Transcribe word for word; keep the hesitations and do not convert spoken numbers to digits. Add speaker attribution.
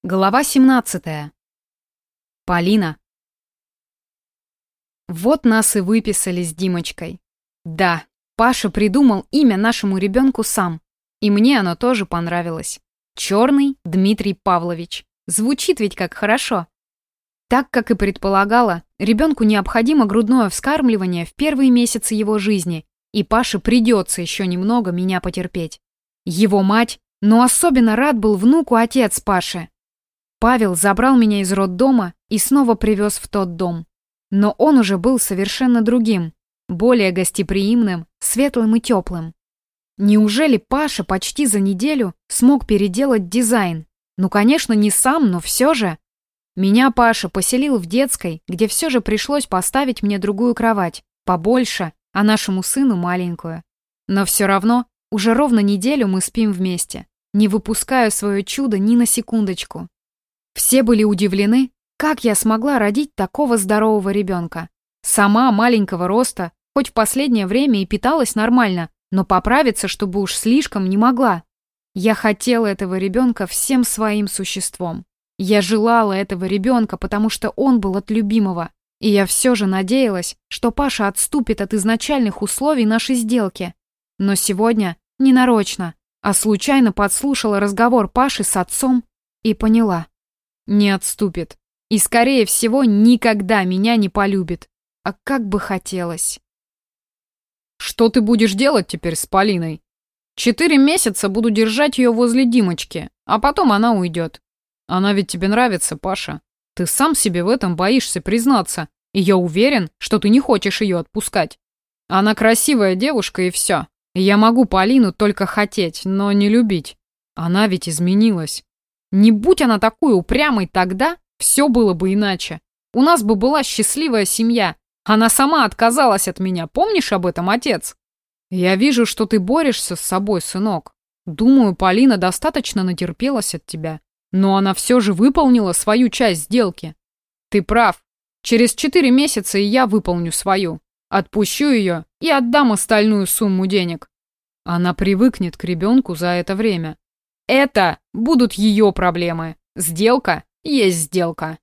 Speaker 1: Глава семнадцатая. Полина. Вот нас и выписали с Димочкой. Да, Паша придумал имя нашему ребенку сам. И мне оно тоже понравилось. Черный Дмитрий Павлович. Звучит ведь как хорошо. Так, как и предполагала, ребенку необходимо грудное вскармливание в первые месяцы его жизни, и Паше придется еще немного меня потерпеть. Его мать, но особенно рад был внуку отец Паши. Павел забрал меня из роддома и снова привез в тот дом. Но он уже был совершенно другим, более гостеприимным, светлым и теплым. Неужели Паша почти за неделю смог переделать дизайн? Ну, конечно, не сам, но все же. Меня Паша поселил в детской, где все же пришлось поставить мне другую кровать, побольше, а нашему сыну маленькую. Но все равно уже ровно неделю мы спим вместе, не выпуская свое чудо ни на секундочку. Все были удивлены, как я смогла родить такого здорового ребенка. Сама маленького роста, хоть в последнее время и питалась нормально, но поправиться, чтобы уж слишком, не могла. Я хотела этого ребенка всем своим существом. Я желала этого ребенка, потому что он был от любимого. И я все же надеялась, что Паша отступит от изначальных условий нашей сделки. Но сегодня не нарочно, а случайно подслушала разговор Паши с отцом и поняла. Не отступит. И, скорее всего, никогда меня не полюбит. А как бы хотелось.
Speaker 2: Что ты будешь делать теперь с Полиной? Четыре месяца буду держать ее возле Димочки, а потом она уйдет. Она ведь тебе нравится, Паша. Ты сам себе в этом боишься признаться, и я уверен, что ты не хочешь ее отпускать. Она красивая девушка и все. Я могу Полину только хотеть, но не любить. Она ведь изменилась. Не будь она такой упрямой тогда, все было бы иначе. У нас бы была счастливая семья. Она сама отказалась от меня, помнишь об этом, отец? Я вижу, что ты борешься с собой, сынок. Думаю, Полина достаточно натерпелась от тебя. Но она все же выполнила свою часть сделки. Ты прав. Через четыре месяца и я выполню свою. Отпущу ее и отдам остальную сумму денег. Она привыкнет к ребенку за это время. Это будут ее проблемы. Сделка есть сделка.